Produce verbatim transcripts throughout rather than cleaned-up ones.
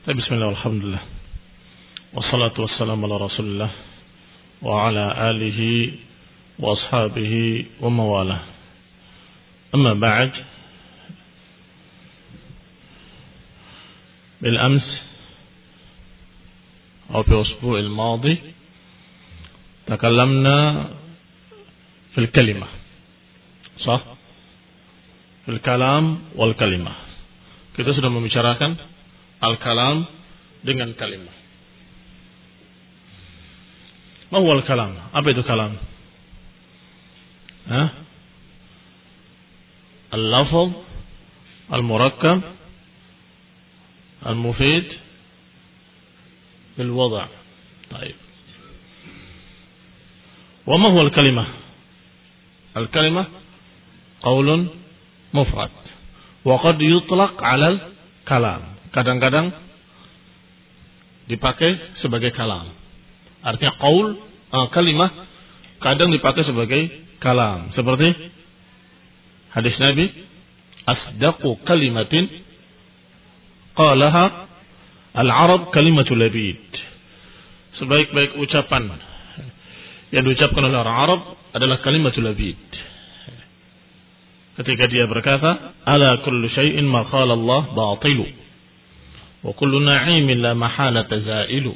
Bismillah, alhamdulillah. Wassalatu wassalamu ala rasulillah wa ala alihi wa ashabihi wa mawalah. Amma ba'd. بالأمس أو في الأسبوع الماضي تكلمنا في الكلمة صح؟ في الكلام والكلمة. Kita sudah membicarakan al-kalam dengan kalimah. Ma huwa al-kalam? Apa itu kalam? Hah? Al-lafaz, al-murakkab, al-mufid, bil-wada'. Baik. Wa ma huwa al-kalimah? Al-kalimah qaulun mufrad. Wa qad yutlaq 'ala al-kalam. Kadang-kadang dipakai sebagai kalam. Artinya qaul, uh, kalimah kadang dipakai sebagai kalam. Seperti hadis Nabi, asdaqu kalimatin qalaha al-arab kalimatul labid. Sebaik-baik ucapan yang diucapkan oleh orang Arab adalah kalimatul labid. Ketika dia berkata, ala kullu syai'in ma qala Allah batilu. Wa kullu na'imin la mahalata za'ilu.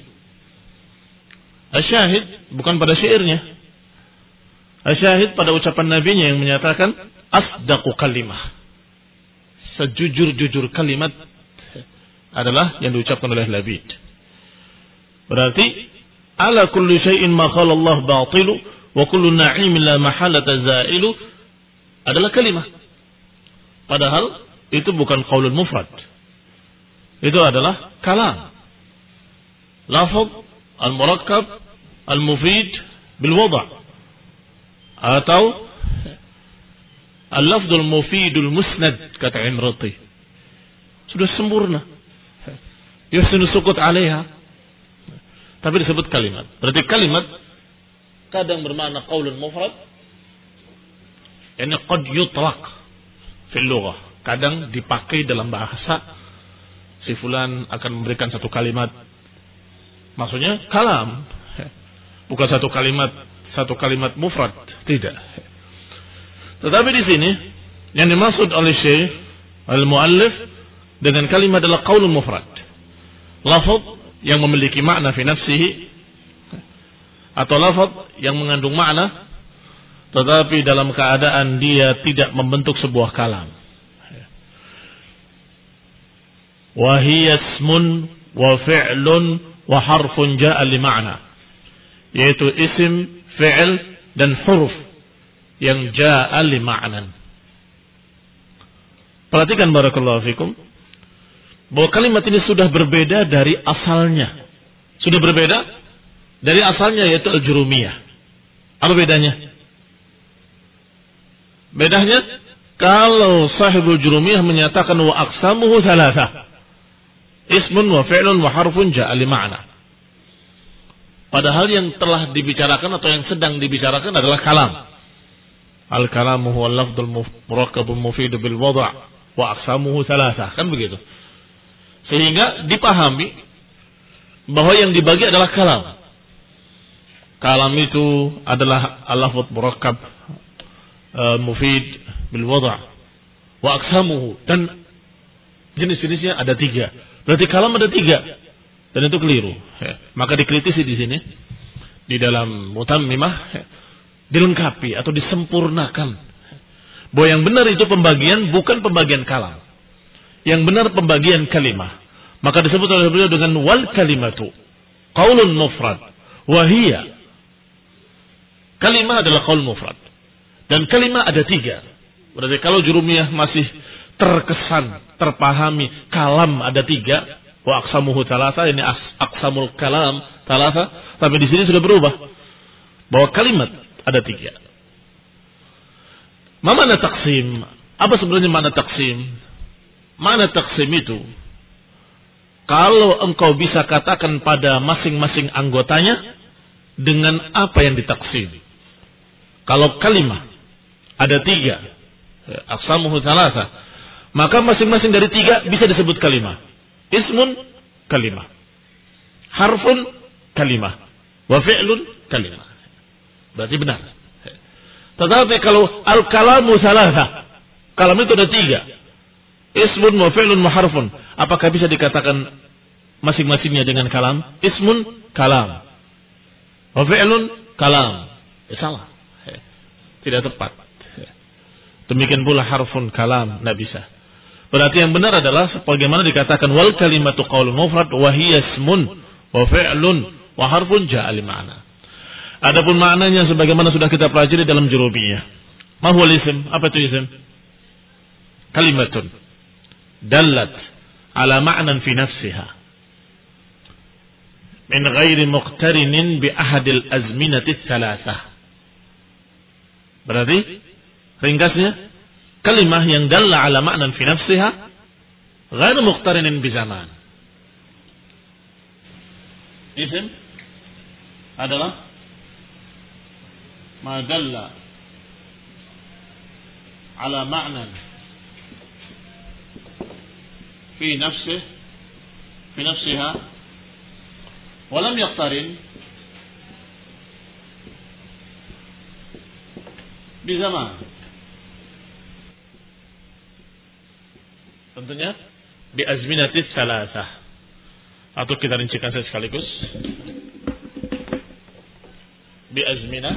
Asyahid bukan pada syairnya. Asyahid pada ucapan nabinya yang menyatakan asdaqu kalimah. Sejujur-jujur kalimat adalah yang diucapkan oleh labid. Berarti ala kulli syai'in ma qala Allah batilu wa kullu na'imin la mahalata za'ilu adalah kalimah. Padahal itu bukan qaulun mufrad. Itu adalah kalam. Lafaz al-murakkab al-mufid bil-wada' atau al-lafzul mufidul musnad kata Imrati. Sudah sempurna. Yusinu sukut 'alaiha. Tapi disebut kalimat. Berarti kalimat kadang bermakna qaulun mufrad. Yani qad yutlaq fil lughah. Kadang dipakai dalam bahasa. Si fulan akan memberikan satu kalimat, maksudnya kalam, bukan satu kalimat satu kalimat mufrad, tidak. Tetapi di sini yang dimaksud oleh Syekh al-Muallif dengan kalimat adalah qaulun mufrad, lafaz yang memiliki makna fi nafsihi, atau lafaz yang mengandung makna tetapi dalam keadaan dia tidak membentuk sebuah kalam. Wahiyya ismun wa fi'lun wa harfun ja'a li ma'na, yaitu isim, fi'il dan huruf yang ja'a li ma'nan. Perhatikan barakallahu fikum bahwa kalimat ini sudah berbeda dari asalnya. Sudah berbeda dari asalnya, yaitu al-jurumiyah. Apa bedanya? Bedanya kalau sahibul jurumiyah menyatakan wa aqsamuhu thalatha, ismun wa fi'lun wa harfun ja'a li ma'na. Padahal yang telah dibicarakan atau yang sedang dibicarakan adalah kalam. Al-kalamu huwa al-lafdul murakkabun mufidu bil wada' wa aqsamuhu thalatha. Kan begitu. Sehingga dipahami bahwa yang dibagi adalah kalam. Kalam itu adalah al-lafdul murakkab uh, mufid bil wada' wa aqsamuhu, dan jenis-jenisnya ada tiga. Berarti kalam ada tiga, dan itu keliru. Ya. Maka dikritisi di sini di dalam Mutammimah, ya, dilengkapi atau disempurnakan bahwa yang benar itu pembagian bukan pembagian kalam, yang benar pembagian kalimah. Maka disebut oleh beliau dengan wal kalimatu qaulun mufrad wa hiya. Kalimah adalah qaul mufrad, dan kalimah ada tiga. Berarti kalau jurumiyah masih terkesan, terpahami kalam ada tiga, wa aqsamuhu thalatha, ini aqsamul kalam thalatha, tapi di sini sudah berubah bahwa kalimat ada tiga. Ma mana taqsim? Apa sebenarnya mana taqsim? Mana taqsim itu? Kalau engkau bisa katakan pada masing-masing anggotanya dengan apa yang ditaksim. Kalau kalimah ada tiga, aqsamuhu thalatha, maka masing-masing dari tiga bisa disebut kalimah. Ismun kalimah. Harfun kalimah. Wa fi'lun kalimah. Berarti benar. Tetapi kalau al-kalamu salasa, kalam itu ada tiga. Ismun wa fi'lun wa harfun. Apakah bisa dikatakan masing-masingnya dengan kalam? Ismun kalam. Wa fi'lun kalam. Ya, salah. Tidak tepat. Demikian pula harfun kalam, tidak bisa. Berarti yang benar adalah sebagaimana dikatakan wal kalimatu qaulun mufrad wa hiya ismun wa fi'lun wa harfun ja'a li ma'na. Adapun maknanya sebagaimana sudah kita pelajari dalam jurubiyah. Ma huwal ism? Apa itu ism? Kalimatun dallat ala ma'nan fi nafsiha min ghairi muqtarinin bi ahadil azminati tsalatsah. Berarti ringkasnya kalimah yang dalla ala ma'nan fi nafsiha ghairu muqtarinin bi zaman. Ism adalah ma dalla ala ma'nan fi nafsihi fi nafsiha wa lam yaqtarin bi zaman. Tentunya bi azminatis salasah. Atau kita rincikan saja sekaligus. Bi azminah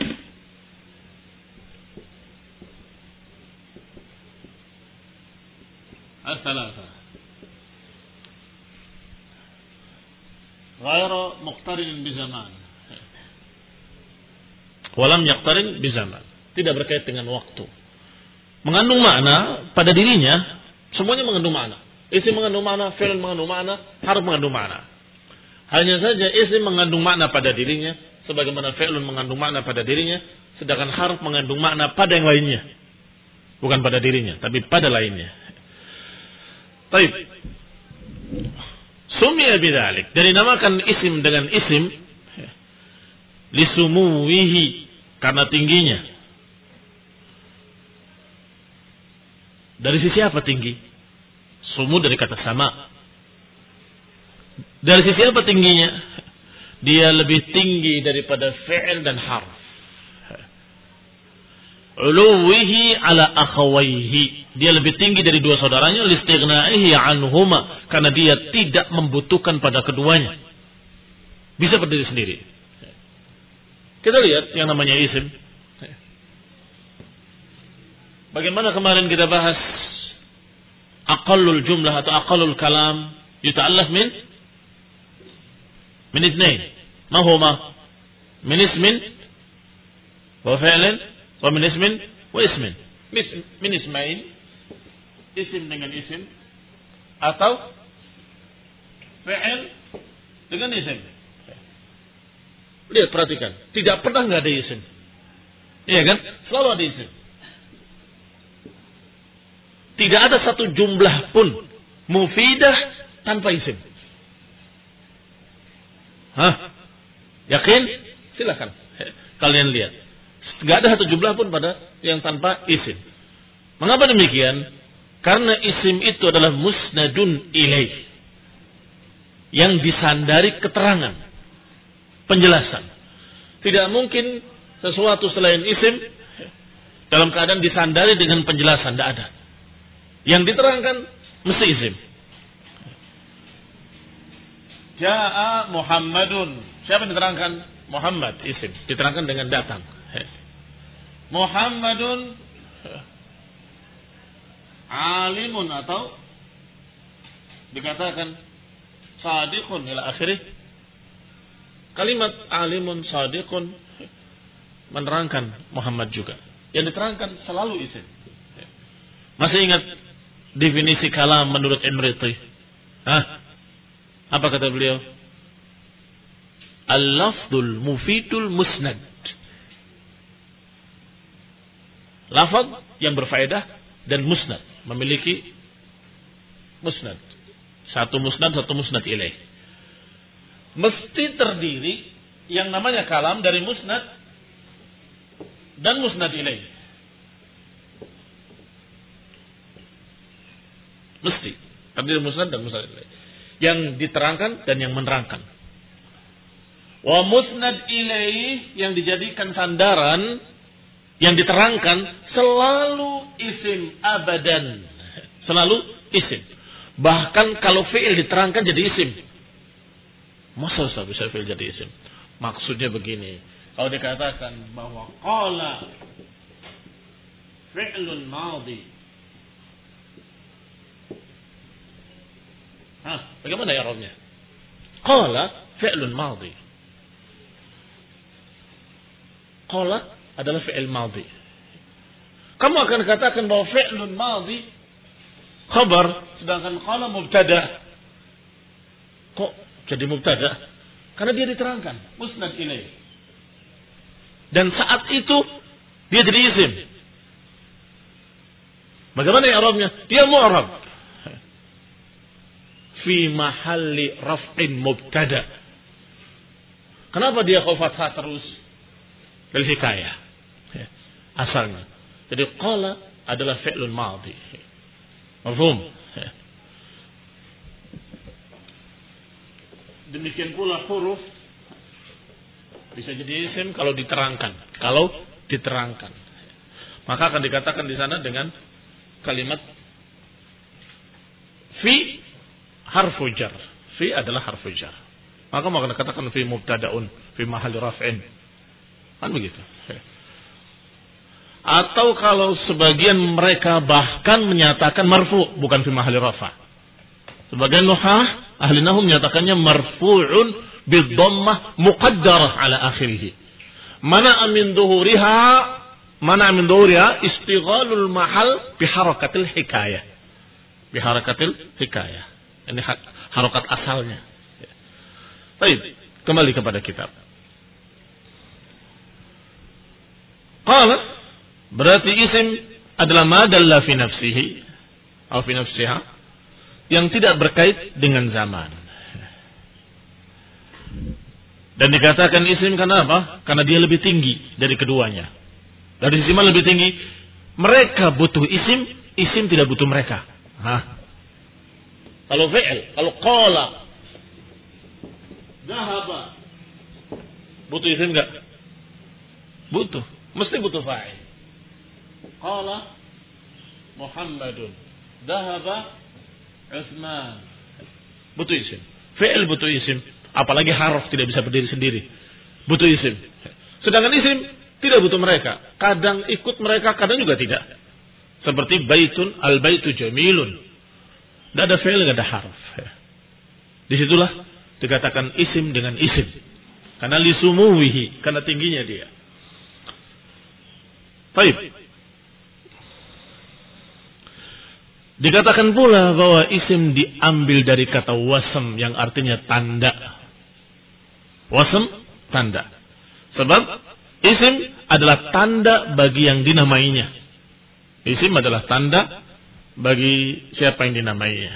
as-salasah. Ghairu muqtarin bi zaman. Walam yaqtarin bi zaman. Tidak berkait dengan waktu. Mengandung makna pada dirinya, semuanya mengandung makna. Isim mengandung makna, fi'il mengandung makna, harf mengandung makna. Hanya saja isim mengandung makna pada dirinya, sebagaimana fi'il mengandung makna pada dirinya, sedangkan harf mengandung makna pada yang lainnya. Bukan pada dirinya, tapi pada lainnya. Baik. Sumiya bidzalik. Dari namakan isim dengan isim lisumuwihi, karena tingginya. Dari sisi apa tinggi? Sumu dari kata sama. Dari sisi apa tingginya? Dia lebih tinggi daripada fi'il dan harf. Uluwihi ala akhawaihi. Dia lebih tinggi dari dua saudaranya, listighna'ihi anhuma, karena dia tidak membutuhkan pada keduanya. Bisa berdiri sendiri. Kita lihat yang namanya isim. Bagaimana kemarin kita bahas aqallul jumlah atau aqallul kalam yuta'allaf min min ithnain. Ma huma? Min ismin wa fi'lin wa min ismin wa ismin. Min ismain, isim dengan isim, atau fi'il dengan isim. Lihat, perhatikan, tidak pernah nggak ada isim. Iya kan? Selalu ada isim. Tidak ada satu jumlah pun mufidah tanpa isim. Hah? Yakin? Silakan. Kalian lihat. Tidak ada satu jumlah pun pada yang tanpa isim. Mengapa demikian? Karena isim itu adalah musnadun ilaih, yang disandari keterangan, penjelasan. Tidak mungkin sesuatu selain isim dalam keadaan disandari dengan penjelasan. Tidak ada. Yang diterangkan mesti isim. Ja'a Muhammadun. Siapa yang diterangkan? Muhammad, isim. Diterangkan dengan datang. Muhammadun alimun, atau dikatakan sadiqun ila akhirih. Kalimat alimun sadiqun menerangkan Muhammad juga. Yang diterangkan selalu isim. Masih ingat definisi kalam menurut Imriti? Hah? Apa kata beliau? Al-lafdul mufidul musnad. Lafaz yang berfaedah dan musnad, memiliki musnad. Satu musnad, satu musnad ilaih. Mesti terdiri yang namanya kalam dari musnad dan musnad ilaih. Mesti terdiri musnad dan musnad ilaih. yang diterangkan dan yang menerangkan. Wa musnad ilaih yang dijadikan sandaran, yang diterangkan selalu isim abadan. Selalu isim. Bahkan kalau fi'il diterangkan jadi isim. Masa bisa fi'il jadi isim? Maksudnya begini. Kalau dikatakan bahwa qala fi'lun madhi. Hah, bagaimana ya i'rabnya? Qala fi'lun madhi. Qala adalah fi'il madhi. Kamu akan katakan bahwa fi'lun madhi khabar, sedangkan qala mubtada. Kok jadi mubtada? Karena dia diterangkan musnad ilaih. Dan saat itu dia jadi isim. Bagaimana i'rabnya? Dia mu'rab. Fi mahalli raf'in mubtada. Kenapa dia kau fathah terus? Dari hikayah. Asalnya. Jadi qala adalah fi'lun madhi. Mafhum? Demikian pula huruf bisa jadi isim kalau diterangkan. Kalau diterangkan, maka akan dikatakan di sana dengan kalimat fi harfu jar. Fi adalah harfu jar. Maka mau katakan fi mubtadaun fi mahal raf'in. Kan begitu. Atau kalau sebagian mereka bahkan menyatakan marfu bukan fi mahal rafa. Sebagian nuhah ahli nahwu menyatakannya marfu'un bidhammah muqaddarah ala akhirih. Mana min dhuhuriha, mana min dhuhuriha istighalul mahal bi harakatil hikayah. Bi harakatil hikayah. Ini harokat asalnya. Baik, kembali kepada kitab. Qala berarti isim adalah ma dalla fi nafsihi atau fi nafsiha yang tidak berkait dengan zaman. Dan dikatakan isim karena apa? Karena dia lebih tinggi dari keduanya. Dari sisi mana lebih tinggi? Mereka butuh isim, isim tidak butuh mereka. Hah? Kalau fi'il, kalau qala, dhahaba, butuh isim enggak? Butuh, mesti butuh fa'il. Qala Muhammadun, dhahaba Utsman. Butuh isim. Fi'il butuh isim. Apalagi harf tidak bisa berdiri sendiri. Butuh isim. Sedangkan isim tidak butuh mereka. Kadang ikut mereka, kadang juga tidak. Seperti baitun, al-baitu jamilun. Tidak ada fi'il, tidak ada harf. Disitulah dikatakan isim dengan isim. Karena lisumuwihi, karena tingginya dia. Baik. Dikatakan pula bahwa isim diambil dari kata wasm yang artinya tanda. Wasm, tanda. Sebab isim adalah tanda bagi yang dinamainya. Isim adalah tanda bagi siapa yang dinamainya.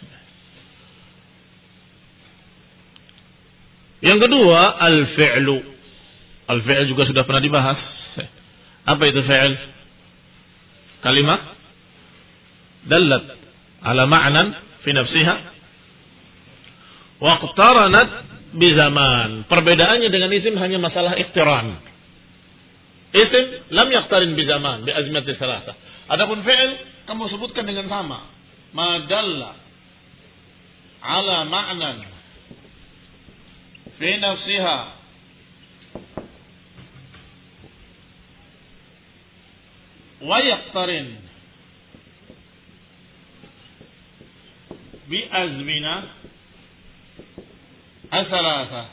Yang kedua, al-fi'lu. Al-fi'l juga sudah pernah dibahas. Apa itu fi'l? Kalimat dallat ala ma'nan fi nafsiha wa iqtaranat bi zaman. Perbedaannya dengan isim hanya masalah iqtiran. Isim lam yaqtarin bi zaman bi azmati salasah. Adapun fi'il kamu sebutkan dengan sama. Ma dalla ala ma'nan fi nafsiha wa yaqtarin bi azmina asalasa.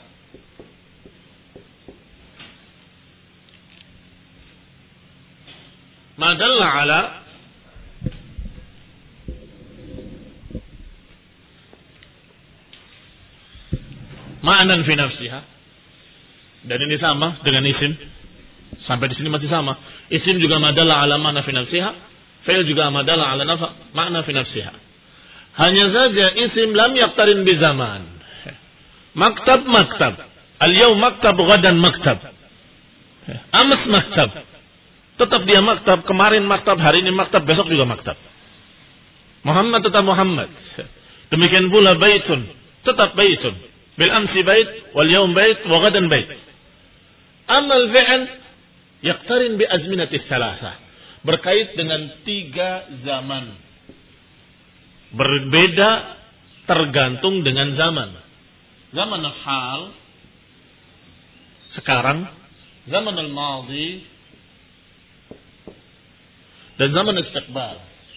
Ma dalla ala ma'nan fi nafsiha. Dan ini sama dengan isim. Sampai di sini masih sama. Isim juga madalla ala ma'na fi nafsiha. Fi'il juga madalla ala nafa ma'na fi nafsiha. Hanya saja isim lam yaqtarin bi zaman. Maktab maktab. Al-yaum maktab, ghadan maktab. Amas maktab. Tetap dia maktab, kemarin maktab, hari ini maktab, besok juga maktab. Muhammad tetap Muhammad. Demikian pula baitun. tetap baitun. Bil amsi bait, wal yawm bait, wa gadan bait. Amma al-fi'l yaqtarin bi azminati thalathah. Berkait dengan tiga zaman. Berbeda tergantung dengan zaman. Zaman al-hal, sekarang, zaman al-madhi, dan zaman istiqbal.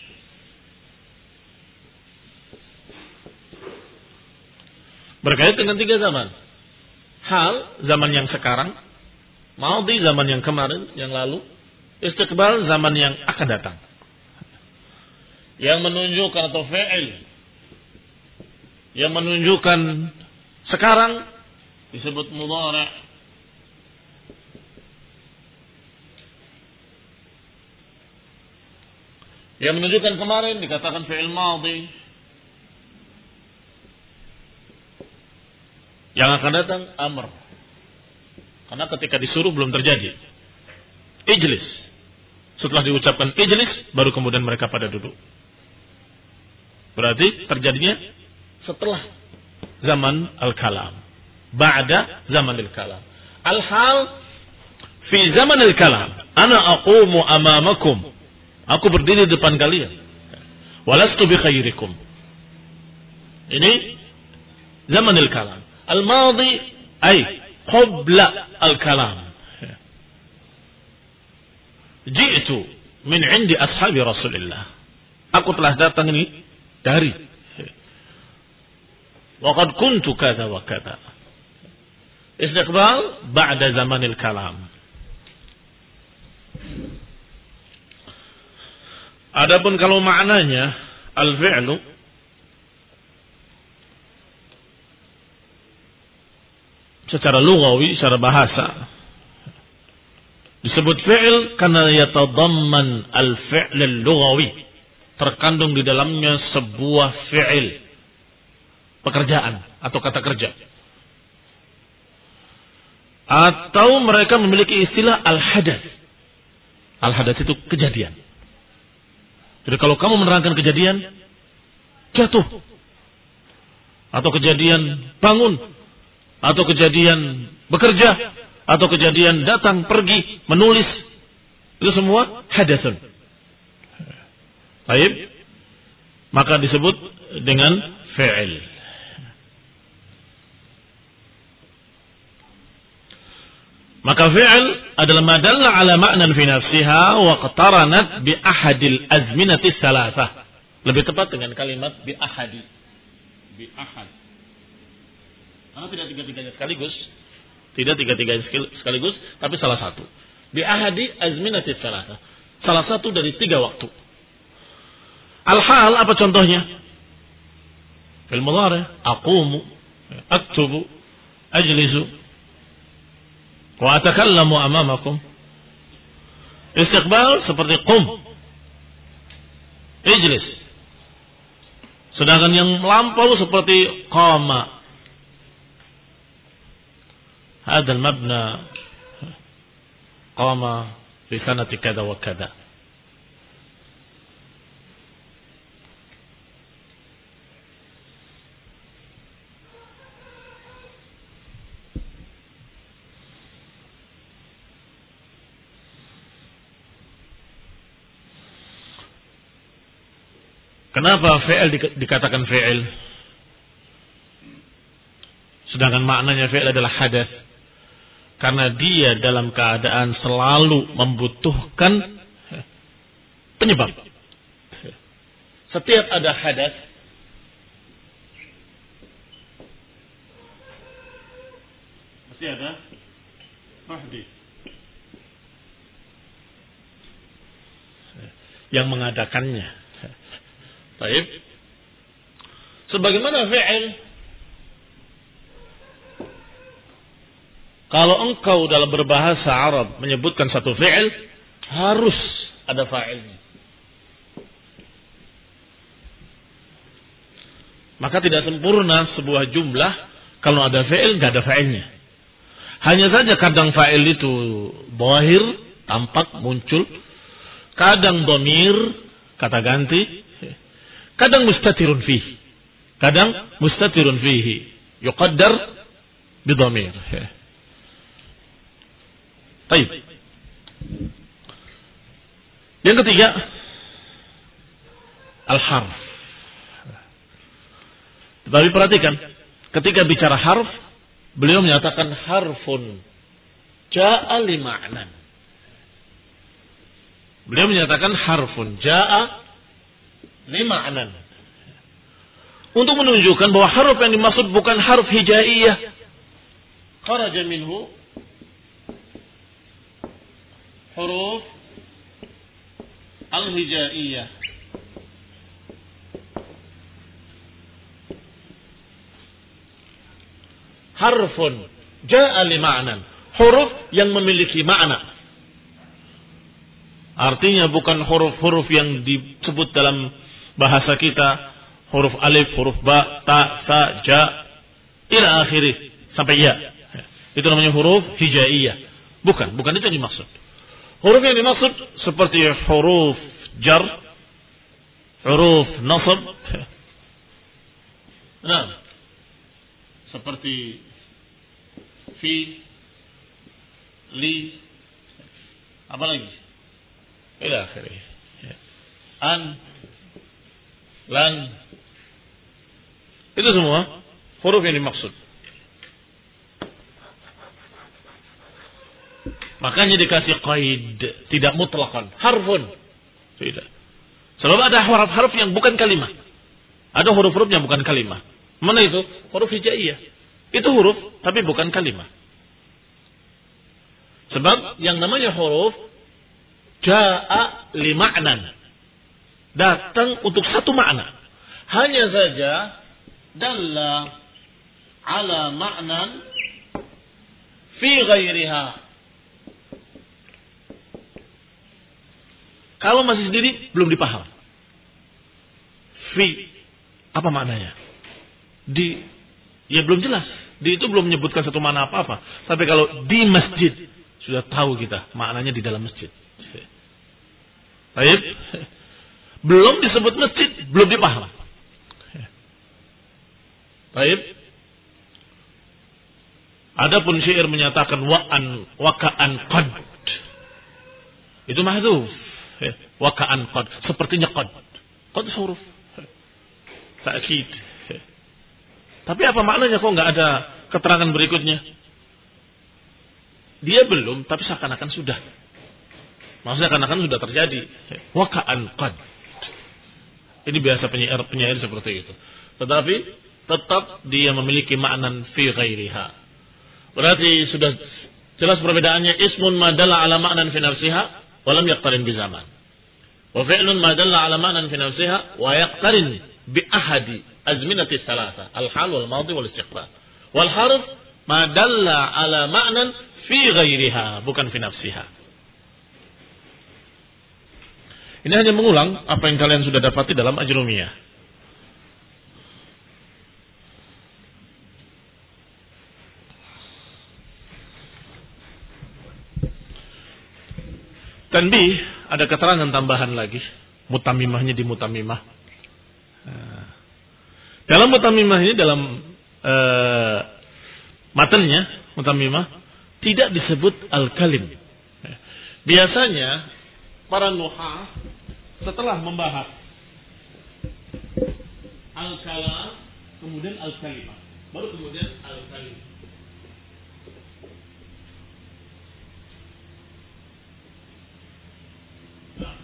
Berkait dengan tiga zaman. Hal, zaman yang sekarang. Madhi, zaman yang kemarin, yang lalu. Istiqbal, zaman yang akan datang. Yang menunjukkan atau fi'il, yang menunjukkan sekarang disebut mudhari'. Yang menunjukkan kemarin dikatakan fi'il madhi. Yang akan datang amr. Karena ketika disuruh belum terjadi. Ijlis. Setelah diucapkan ijlis, baru kemudian mereka pada duduk. Berarti terjadinya setelah zaman al-kalam. Ba'da zaman al-kalam. Al-hal fi zaman al-kalam. Ana aqumu amamakum. Aku berdiri di depan kalian. Walastu bi khairikum. Ini zaman al-kalam. Al-madhi ay qabla al-kalam. Ji'tu min 'indi ashabi Rasulillah. Aku telah datang ini dari. Wa qad kuntu kadza wa kadza. Istiqbal ba'da zamanil kalam. Adapun kalau maknanya al-fi'lu secara lughawi, secara bahasa disebut fi'il karena yatadamman al-fi'l al-lughawi, terkandung di dalamnya sebuah fi'il, pekerjaan atau kata kerja. Atau mereka memiliki istilah al-hadath. Al-hadath itu kejadian. Jadi kalau kamu menerangkan kejadian jatuh, atau kejadian bangun, atau kejadian bekerja, atau kejadian datang, pergi, menulis, itu semua hadathun. Baik, maka disebut dengan fi'il. Maka fi'il adalah madalla ala ma'nan fi nafsiha wa qataranat bi ahadil azminati thalathah. Lebih tepat dengan kalimat bi ahadi. Bi ahad. Karena tidak tiga-tiganya sekaligus. Tidak tiga-tiganya sekaligus, tapi salah satu. Bi ahadi azminati thalathah. Salah satu dari tiga waktu. Al-hal apa contohnya? Fil mudhari' aqumu, aktubu, ajlisu, wa atakallamu amamakum. Istiqbal seperti qum, ijlis. Sedangkan yang melampau seperti qama. Hadzal mabna qama fi sanati kada wa kada. Kenapa fi'il dikatakan fi'il? Sedangkan maknanya fi'il adalah hadath. Karena dia dalam keadaan selalu membutuhkan penyebab. Setiap ada hadath, mesti ada muhdits yang mengadakannya. Baik. Sebagaimana fi'il, kalau engkau dalam berbahasa Arab menyebutkan satu fi'il, harus ada fa'ilnya. Maka tidak sempurna sebuah jumlah kalau ada fi'il, enggak ada fa'ilnya. Hanya saja kadang fa'il itu dhahir, tampak, muncul. Kadang dhamir, kata ganti. Kadang mustatirun fih. Kadang mustatirun fihi, yuqaddar bidhamir. Baik. Yang ketiga, al-harf. Tetapi perhatikan, ketika bicara harf, beliau menyatakan harfun ja'a li ma'nan. Beliau menyatakan harfun ja'a li ma'nan. Untuk menunjukkan bahwa harf yang dimaksud bukan harf hijaiyah. Kharaja minhu huruf al-hijaiyah. Harfun ja'a li ma'nan. Huruf yang memiliki makna. Artinya bukan huruf-huruf yang disebut dalam bahasa kita. Huruf alif, huruf ba, ta, sa, ja, ila akhirih. Sampai ya. Itu namanya huruf hijaiyah. Bukan, bukan itu yang dimaksud. Huruf yang dimaksud seperti huruf jar, huruf nasab. Nah, seperti fi, li, apa lagi? Ila akhirih. An, lan. Itu semua huruf yang dimaksud. Makanya dikasih qaid, tidak mutlaqan, harfun. Tidak. Selalu ada huruf-huruf yang bukan kalimat. Ada huruf-huruf yang bukan kalimat. Mana itu? Huruf hijaiyah. Itu huruf tapi bukan kalimat. Sebab yang namanya huruf ja'a li ma'nan. Datang untuk satu makna. Hanya saja dalla ala ma'nan fi ghairiha. Kalau masih sendiri belum dipaham. Fi apa maknanya? Di ya belum jelas. Di itu belum menyebutkan satu makna apa-apa. Tapi kalau di masjid sudah tahu kita maknanya di dalam masjid. Baik. Belum disebut masjid, belum dipaham. Baik. Adapun syair menyatakan wa'an waka'an qad. Itu mahdhuf. Waka'an qad, sepertinya qad. Qad huruf ta'kid. Tapi apa maknanya kok enggak ada keterangan berikutnya? Dia belum, tapi seakan-akan sudah. Maksudnya seakan-akan sudah terjadi. Waka'an qad. Ini biasa penyair-penyair seperti itu. Tetapi tetap dia memiliki makna fi ghairiha. Berarti sudah jelas perbedaannya. Ismun ma dalla ala ma'nan fi nafsiha wa lam yaqtarin bi zaman. Wa fi'lun ma dalla ala ma'nan fi nafsiha wa yaqtarin bi ahadi azminati thalatha, al-hal wal madhi wal istiqbal. Wal harf ma dalla ala ma'nan fi ghairiha, bukan fi nafsiha. Ini hanya mengulang apa yang kalian sudah dapati dalam Ajrumiyah. Tanbih, ada keterangan tambahan lagi. Mutamimahnya di mutamimah. Nah, dalam mutamimah ini, dalam uh, matanya mutamimah, tidak disebut al-kalim. Biasanya para nuhah setelah membahas al-kalam, kemudian al-kalimah, baru kemudian al-kalim. Nah.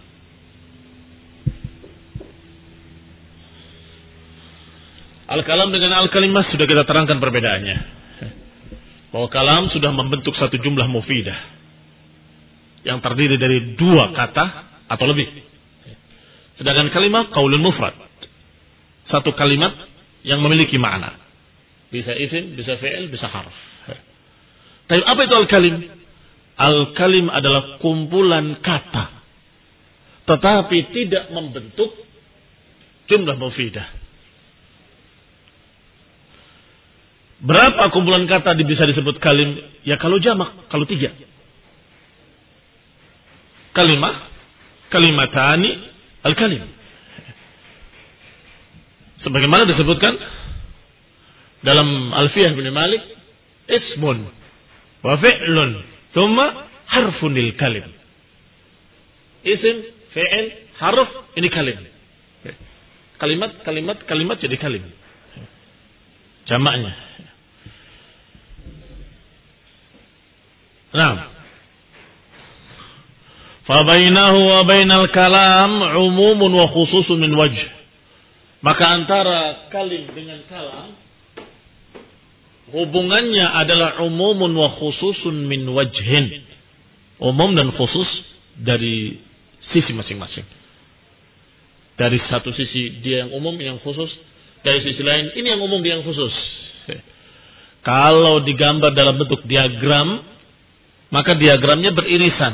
Al-kalam dengan al-kalimah sudah kita terangkan perbedaannya. Bahwa kalam sudah membentuk satu jumlah mufidah yang terdiri dari dua kata atau lebih. Sedangkan kalimat qaulun mufrad, satu kalimat yang memiliki makna. Bisa isim, bisa fi'il, bisa harf. Tapi apa itu al-kalim? Al-kalim adalah kumpulan kata, tetapi tidak membentuk jumlah mufidah. Berapa kumpulan kata bisa disebut kalim? Ya kalau jamak, kalau tiga. Kalimah, kalimatani, al-kalim. Sebagaimana disebutkan dalam Alfiyah bin Malik, ismun wa fi'lun thumma harfun lil kalim. Isim, fi'il, harf, ini kalim. Kalimat, kalimat, kalimat jadi kalim. Jamaknya. Nah, fa bainahu wa bainal kalam umumun wa khususun min wajh. Maka antara kalim dengan kalam hubungannya adalah umumun wa khususun min wajhin. Umum dan khusus dari sisi masing-masing. Dari satu sisi dia yang umum, yang khusus. Dari sisi lain ini yang umum, dia yang khusus. Kalau digambar dalam bentuk diagram, maka diagramnya beririsan.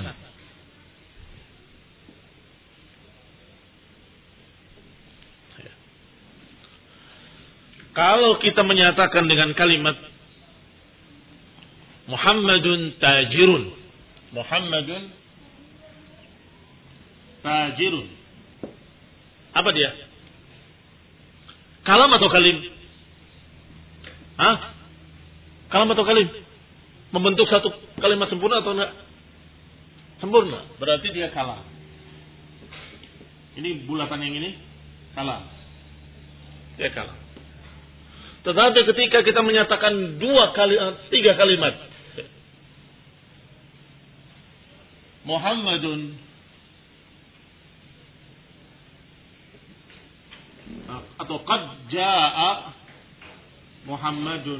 Kalau kita menyatakan dengan kalimat Muhammadun tajirun, Muhammadun tajirun, apa dia? Kalam atau kalim? Hah? Kalam atau kalim? Membentuk satu kalimat sempurna atau enggak? Sempurna. Berarti dia kalam. Ini bulatan yang ini kalam. Dia kalam. Tetapi ketika kita menyatakan dua kali, tiga kalimat, Muhammadun atau qad jaa Muhammadun,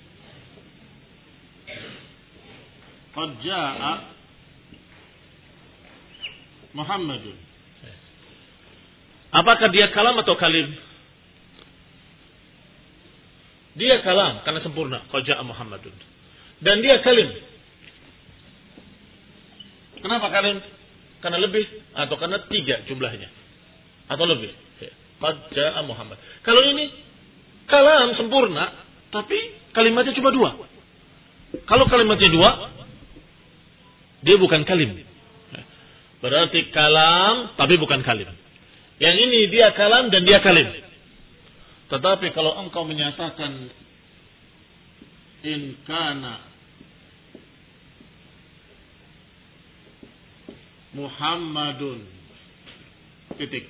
qad jaa Muhammadun. Apakah dia kalam atau kalim? Dia kalam karena sempurna, qad jaa Muhammadun. Dan dia kalim. Kenapa kalim? Karena lebih atau karena tiga jumlahnya atau lebih. Qad jaa Muhammad. Kalau ini kalam sempurna, tapi kalimatnya cuma dua. Kalau kalimatnya dua, dia bukan kalim. Berarti kalam, tapi bukan kalim. Yang ini dia kalam dan dia kalim. Tetapi kalau engkau menyatakan in kana Muhammadun titik,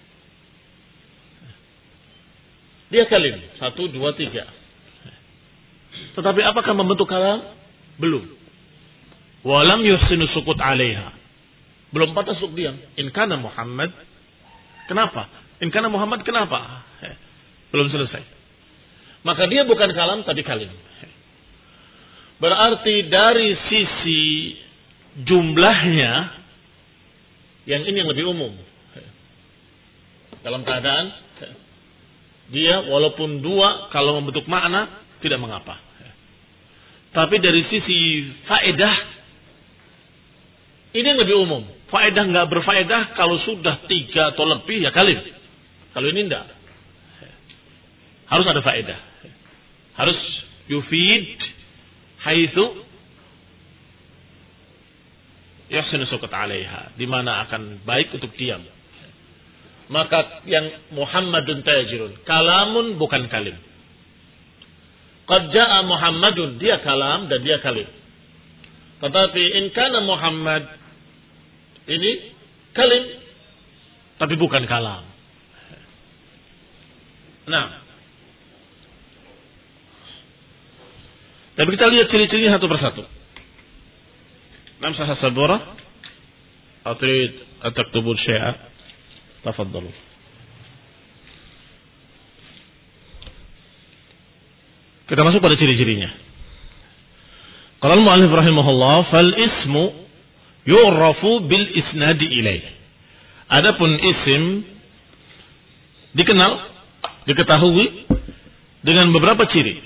dia kalim. Satu, dua, tiga. Tetapi apakah membentuk kalam? Belum. Walam yuhsinu sukut alaiha. Belum patah sukut diam. In kana Muhammad. Kenapa? In kana Muhammad kenapa? Belum selesai. Maka dia bukan kalam tapi kalim. Berarti dari sisi jumlahnya, yang ini yang lebih umum. Dalam keadaan dia walaupun dua, kalau membentuk makna tidak mengapa. Tapi dari sisi faedah, ini yang lebih umum. Faedah nggak berfaedah kalau sudah tiga atau lebih ya kalim. Kalau ini enggak. Harus ada faedah. Harus yufid haitsu yahsinu sukut alaiha, di mana akan baik untuk diam. Maka yang Muhammadun tajirun, kalamun bukan kalim. Qad jaa Muhammadun, dia kalam dan dia kalim. Tetapi in kana Muhammad, ini kalim tapi bukan kalam. Nah, tapi kita lihat ciri-cirinya satu persatu. Namsah as-sabura atrid at-taktubul syai'a. Tafadhalu. Kita masuk pada ciri-cirinya. Qala al-mu'allif rahimahullah, fal ismu yu'rafu bil isnadi ilaih. Adapun isim dikenal, diketahui dengan beberapa ciri.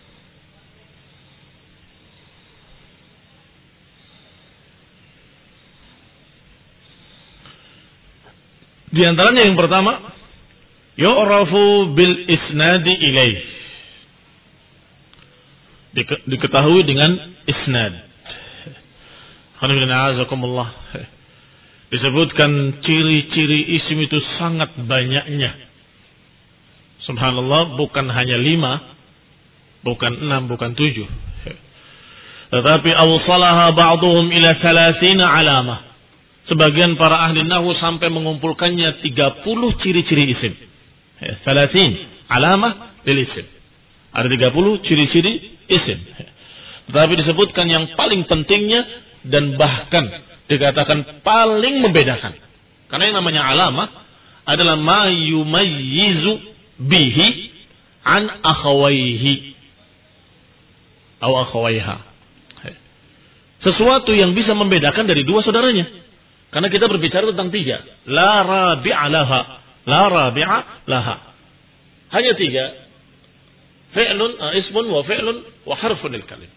Di antaranya yang pertama, yu'rafu bil isnadi ilaih. Diketahui dengan isnad. Alhamdulillah. Disebutkan ciri-ciri isim itu sangat banyaknya. Subhanallah, bukan hanya lima, bukan enam, bukan tujuh. Tetapi awsalaha ba'duhum ila salasina alamah. Sebagian para ahli nahwu sampai mengumpulkannya tiga puluh ciri-ciri isim. Salasin alamah lil isim. Ada tiga puluh ciri-ciri isim. Tetapi disebutkan yang paling pentingnya dan bahkan dikatakan paling membedakan. Karena yang namanya alamah adalah ma yumayyizu bihi an akhawaihi atau akhawaiha. Sesuatu yang bisa membedakan dari dua saudaranya. Karena kita berbicara tentang tiga. La rabi'a laha. La rabi'a laha. Hanya tiga. Fi'lun, ismun wa fi'lun wa harfun il-kalim.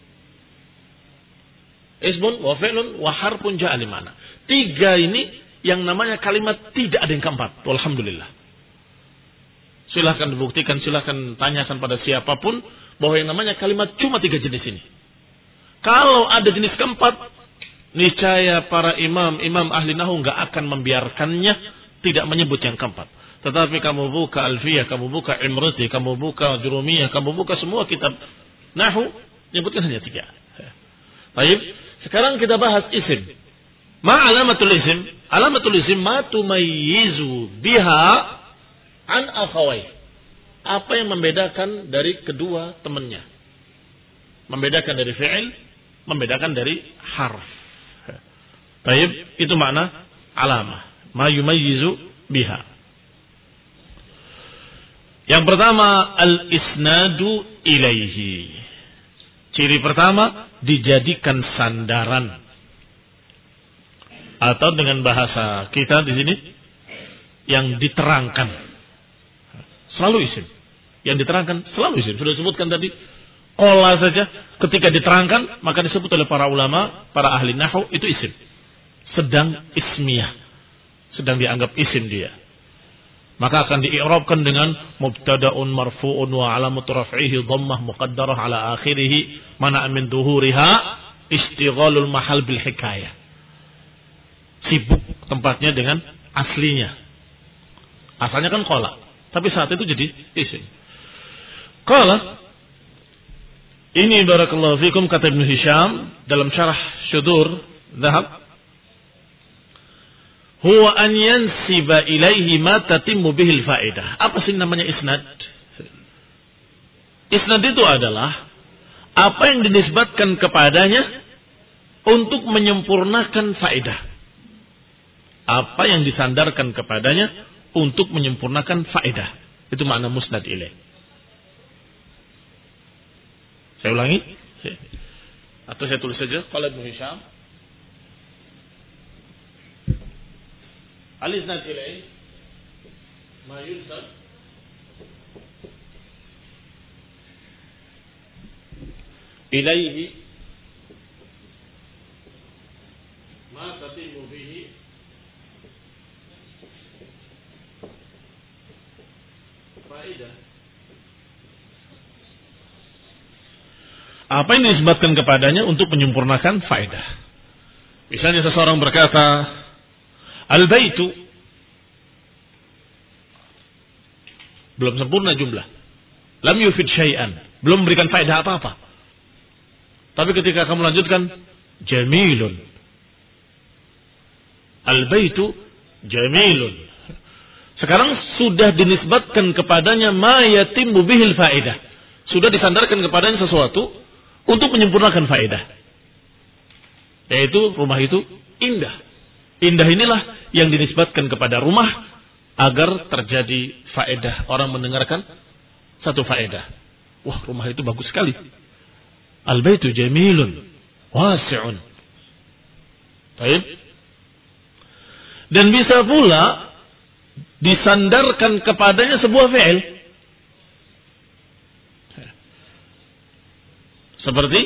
Ismun wa fi'lun wa harfun ja'a limana. Tiga ini yang namanya kalimat tidak ada yang keempat. Alhamdulillah. Silahkan dibuktikan, silahkan tanyakan pada siapapun bahwa yang namanya kalimat cuma tiga jenis ini. Kalau ada jenis keempat, niscaya para imam, imam ahli nahu nggak akan membiarkannya tidak menyebut yang keempat. Tetapi kamu buka Alfiyah, kamu buka Imriti, kamu buka Jurumiyah, kamu buka semua kitab nahu, menyebutkan hanya tiga. Baik, sekarang kita bahas isim. Ma alamatul isim? Alamatul isim ma tumayyizu biha an akhawai. Apa yang membedakan dari kedua temannya? Membedakan dari fi'il, membedakan dari harf. Baik, itu makna alamah. Ma yumayyizu biha. Yang pertama, al-isnadu ilaihi. Ciri pertama, dijadikan sandaran. Atau dengan bahasa kita di sini, yang diterangkan. Selalu isim. Yang diterangkan selalu isim. Sudah disebutkan tadi, qala saja ketika diterangkan, maka disebut oleh para ulama, para ahli nahwu, itu isim. Sedang ismiyah. Sedang dianggap isim dia. Maka akan di'irabkan dengan mubtada'un marfu'un wa alamatu raf'ihi dhammah muqaddarah ala akhirih mana'an min duhuriha istighalul mahal bil hikayah. Sibuk tempatnya dengan aslinya. Asalnya kan qala, tapi saat itu jadi isim. Qala, ini barakallahu fikum kata Ibnu Hisham dalam syarah Syudur Dzahab, huwa an yansiba ilaihi ma tatimmu bihil faedah. Apa sih namanya isnad? Isnad itu adalah apa yang dinisbatkan kepadanya untuk menyempurnakan faedah. Apa yang disandarkan kepadanya untuk menyempurnakan faedah. Itu makna musnad ilaih. Saya ulangi. Atau saya tulis saja. Qala Ibnu Hisham. Al-isnad ilaih ma yunsab ilaihi ma tatimu bihi faedah. Apa yang disebutkan kepadanya untuk menyempurnakan faedah. Misalnya seseorang berkata, al-baitu, belum sempurna jumlah, lam yufid syai'an, belum memberikan faedah apa-apa. Tapi ketika kamu lanjutkan, jamilun, al-baitu jamilun, sekarang sudah dinisbatkan kepadanya ma yatimmu bihil faedah, sudah disandarkan kepadanya sesuatu untuk menyempurnakan faedah, yaitu rumah itu indah. Indah inilah yang dinisbatkan kepada rumah agar terjadi faedah. Orang mendengarkan satu faedah. Wah, rumah itu bagus sekali. Al-baitu jamilun wasi'un. Baik. Dan bisa pula disandarkan kepadanya sebuah fi'il. Seperti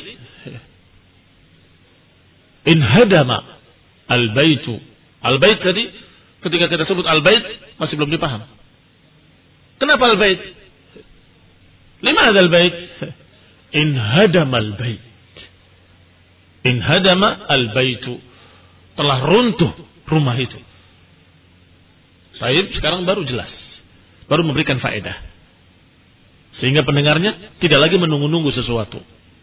in hadama al-baitu. Al-bait tadi ketika kita sebut al-bait masih belum dipaham. Kenapa al-bait? Lima ada al-bait. In hadama al-bait. In hadama al-baitu. Telah runtuh rumah itu. Saib sekarang baru jelas. Baru memberikan faedah. Sehingga pendengarnya tidak lagi menunggu-nunggu sesuatu.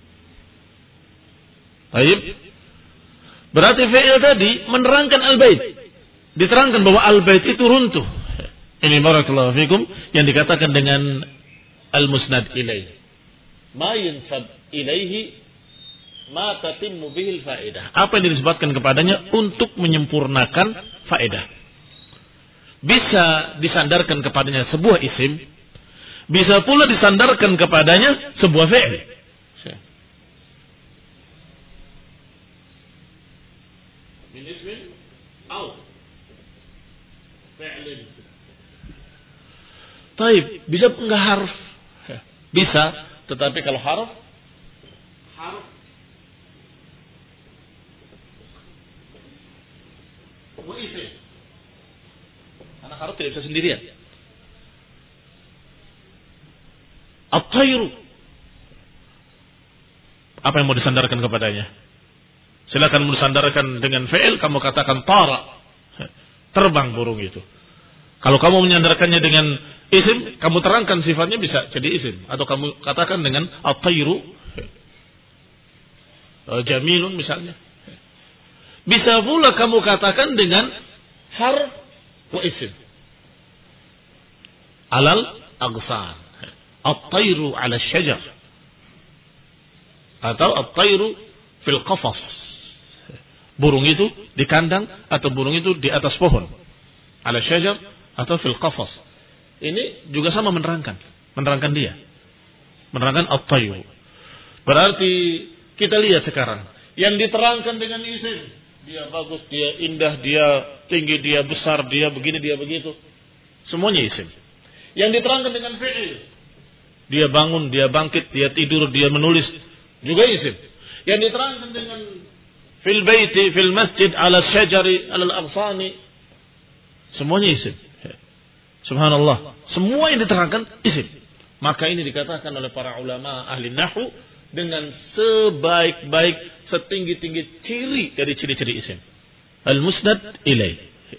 Baik. Berarti fi'il tadi menerangkan al-bait. Diterangkan bahwa al-bait itu runtuh. Ini barakallahu fikum yang dikatakan dengan al-musnad ilaih. Ma yunsab ilaihi ma tatimmu bihil faedah. Apa yang disebutkan kepadanya untuk menyempurnakan faedah. Bisa disandarkan kepadanya sebuah isim, bisa pula disandarkan kepadanya sebuah fi'il. Min ismin au fi'lin. Taib, bisa enggak harf? Bisa, tetapi kalau harf harf wa isim. Karena harf tidak bisa sendirian. At-tayru. Apa yang mau disandarkan kepadanya? Silakan mau disandarkan dengan fi'il, kamu katakan tara. Terbang burung itu. Kalau kamu menyandarkannya dengan isim, kamu terangkan sifatnya bisa jadi isim. Atau kamu katakan dengan at-tayru. Jamilun misalnya. Bisa pula kamu katakan dengan harf wa isim. Alal aghsan. At-tayru ala syajar. Atau at-tayru fil qafas. Burung itu di kandang atau burung itu di atas pohon. Ala syajar atau fil qafas. Ini juga sama menerangkan. Menerangkan dia. Menerangkan at-tayru. Berarti kita lihat sekarang. Yang diterangkan dengan isim. Dia bagus, dia indah, dia tinggi, dia besar, dia begini, dia begitu. Semuanya isim. Yang diterangkan dengan fi'il. Dia bangun, dia bangkit, dia tidur, dia menulis. Juga isim. Yang diterangkan dengan fil baiti, fil masjid, ala syajari, ala al-aghsani. Semuanya isim. Subhanallah. Semua yang diterangkan isim. Maka ini dikatakan oleh para ulama ahli nahwu dengan sebaik-baik, setinggi-tinggi ciri dari ciri-ciri isim. Al-musnad ilaih.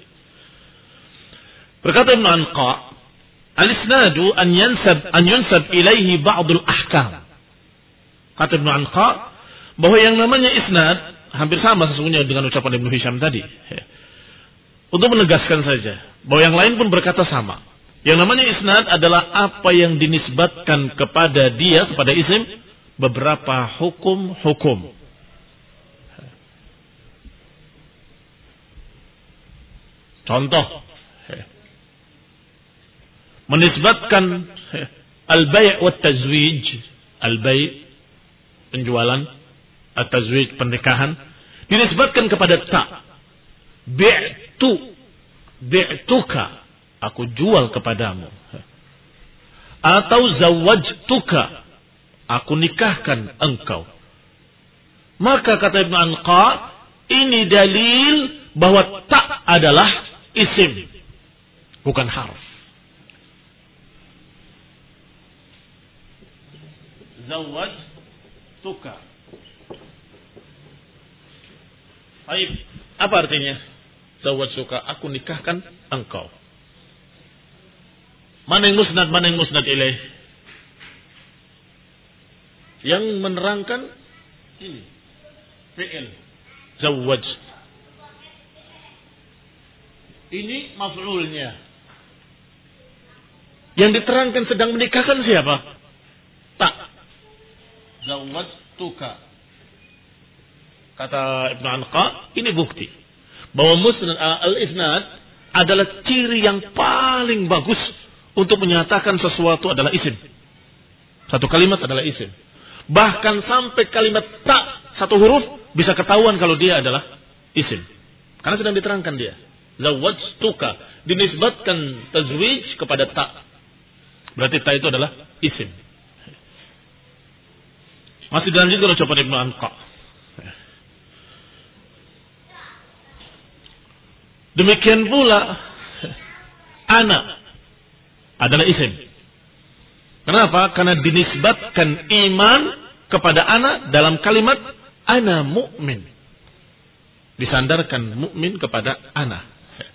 Berkata Ibn Anqa, al-isnadu an yansab an yunsab ilaihi ba'dul ahkam. Kata Ibn Anqa bahwa yang namanya isnad hampir sama sesungguhnya dengan ucapan Ibn Hisham tadi. Untuk menegaskan saja bahwa yang lain pun berkata sama. Yang namanya isnad adalah apa yang dinisbatkan kepada dia, kepada isim, beberapa hukum-hukum. Contoh, menisbatkan al-bay' wa tazwij, al-bay' penjualan, at-tazwij pernikahan, dinisbatkan kepada ta. Bi'tu, bi'tuka, aku jual kepadamu. Atau zawajtuka, aku nikahkan engkau. Maka kata Ibn Anqa, ini dalil bahwa ta adalah isim, bukan harf. Zawajtuka. Baik, apa artinya? Zawajtuka, aku nikahkan engkau. Mana yang musnad, mana yang musnad ilaih? Yang menerangkan ini fi'il zawaj. Ini maf'ulnya. Yang diterangkan sedang menikahkan siapa? Tak. Zawajtuka. Kata Ibn Anqa, ini bukti bahwa musnad al-isnad adalah ciri yang paling bagus untuk menyatakan sesuatu adalah isim. Satu kalimat adalah isim. Bahkan sampai kalimat tak satu huruf bisa ketahuan kalau dia adalah isim. Karena sedang diterangkan dia. Zawajtuka dinisbatkan tazwij kepada tak. Berarti tak itu adalah isim. Masih dilanjutkan ucapan Ibnu Anqa. Demikian pula ana adalah isim. Kenapa? Karena dinisbatkan iman kepada ana dalam kalimat ana mu'min. Disandarkan mukmin kepada ana.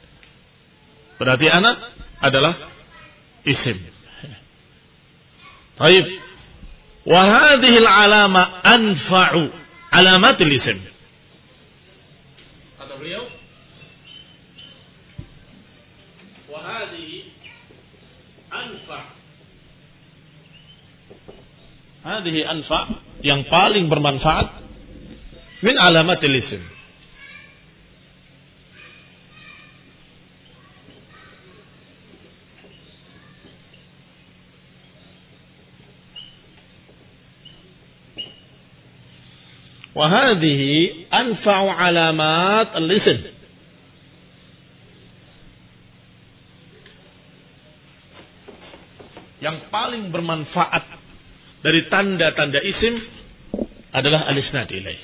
Berarti ana adalah isim. Baik. Wa hadhihi al-alama anfa'u alamatil ism. Kata beliau, wa hadhihi anfa'. Hadhihi anfa' yang paling bermanfaat min alamatil ism. وهذه أنفع علامات الاسم. Yang paling bermanfaat dari tanda-tanda isim adalah al-isnad ilaih.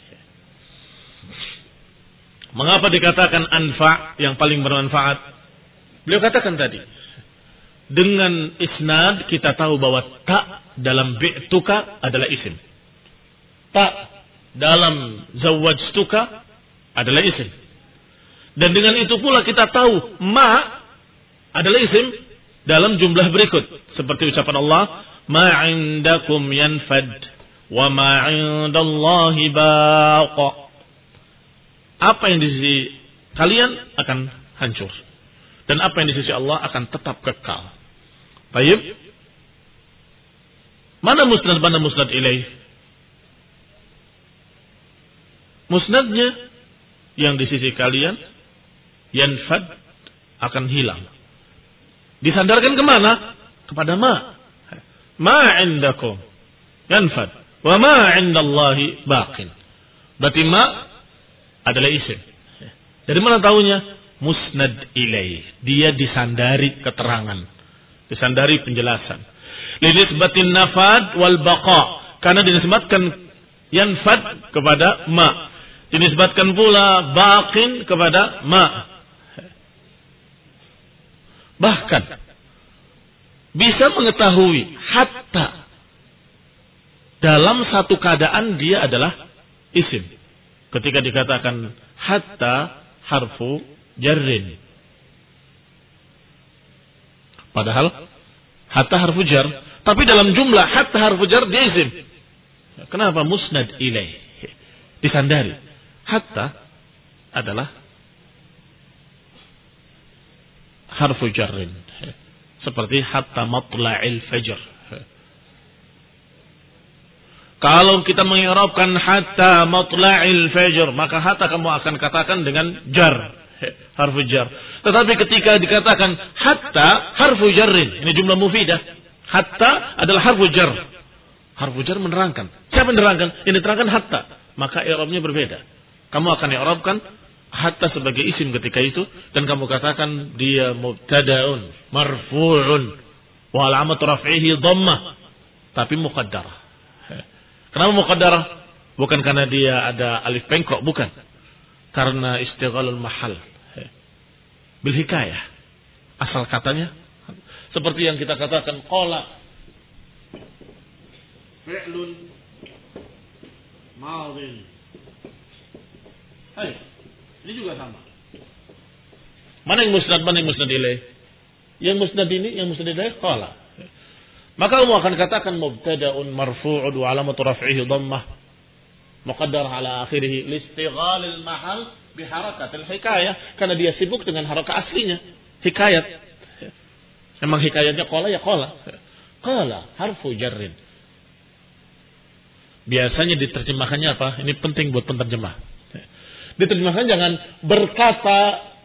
Mengapa dikatakan anfa' yang paling bermanfaat? Beliau katakan tadi, dengan isnad kita tahu bahwa ta dalam bi'tuka adalah isim. Ta dalam zawwajtuka adalah isim. Dan dengan itu pula kita tahu ma adalah isim dalam jumlah berikut. Seperti ucapan Allah, ma indakum yanfad wa ma indallahi baqa. Apa yang di sisi kalian akan hancur. Dan apa yang di sisi Allah akan tetap kekal. Baik. Mana musnad, mana musnad ilaih? Musnadnya yang di sisi kalian yanfad akan hilang. Disandarkan kemana? Kepada ma. Ma indakum yanfad wa ma indallahi baqin. Berarti ma adalah isim. Dari mana tahunya? Musnad ilaih. Dia disandari keterangan, disandari penjelasan. Linisbatin nafad wal baqa. Karena dinisbatkan yanfad kepada ma. Dinisbatkan pula baqin kepada ma. Bahkan bisa mengetahui hatta dalam satu keadaan dia adalah isim. Ketika dikatakan hatta harfu jarrin. Padahal hatta harfu jar, tapi dalam jumlah hatta harfu jar dia isim. Kenapa? Musnad ilaih. Disandari. Hatta adalah harfu jarrin. Seperti hatta matla'il fajr. Kalau kita mengi'rabkan hatta matla'il fajr, maka hatta kamu akan katakan dengan jar, harfu jar. Tetapi ketika dikatakan hatta harfu jarrin, ini jumlah mufidah. Hatta adalah harfu jar. Harfu jar menerangkan. Siapa menerangkan? Ini terangkan hatta. Maka i'rabnya berbeda. Kamu akan i'rabkan hatta sebagai isim ketika itu, dan kamu katakan dia mubtada'un marfu'un wa alamatu raf'ihi dhammah, tapi muqaddarah. Kenapa muqaddarah? Bukan karena dia ada alif bengkok, bukan. Karena istighalul mahal bil hikayah. Asal katanya seperti yang kita katakan qala fi'lun madhin. Hai, ini juga sama. Mana yang musnad, mana yang musnad ilaih? Yang musnad ini, yang musnad ilaih qala. Maka kamu akan katakan mubtada'un marfu'un wa alamatu raf'ihi dhammah muqaddar ala akhirih listighalil mahal bi harakatil hikayah, karena dia sibuk dengan harakat aslinya, hikayat. Memang hikayatnya qala ya qala. Qala harfu jarrin. Biasanya diterjemahkannya apa? Ini penting buat penerjemah. Diterjemahkan jangan berkata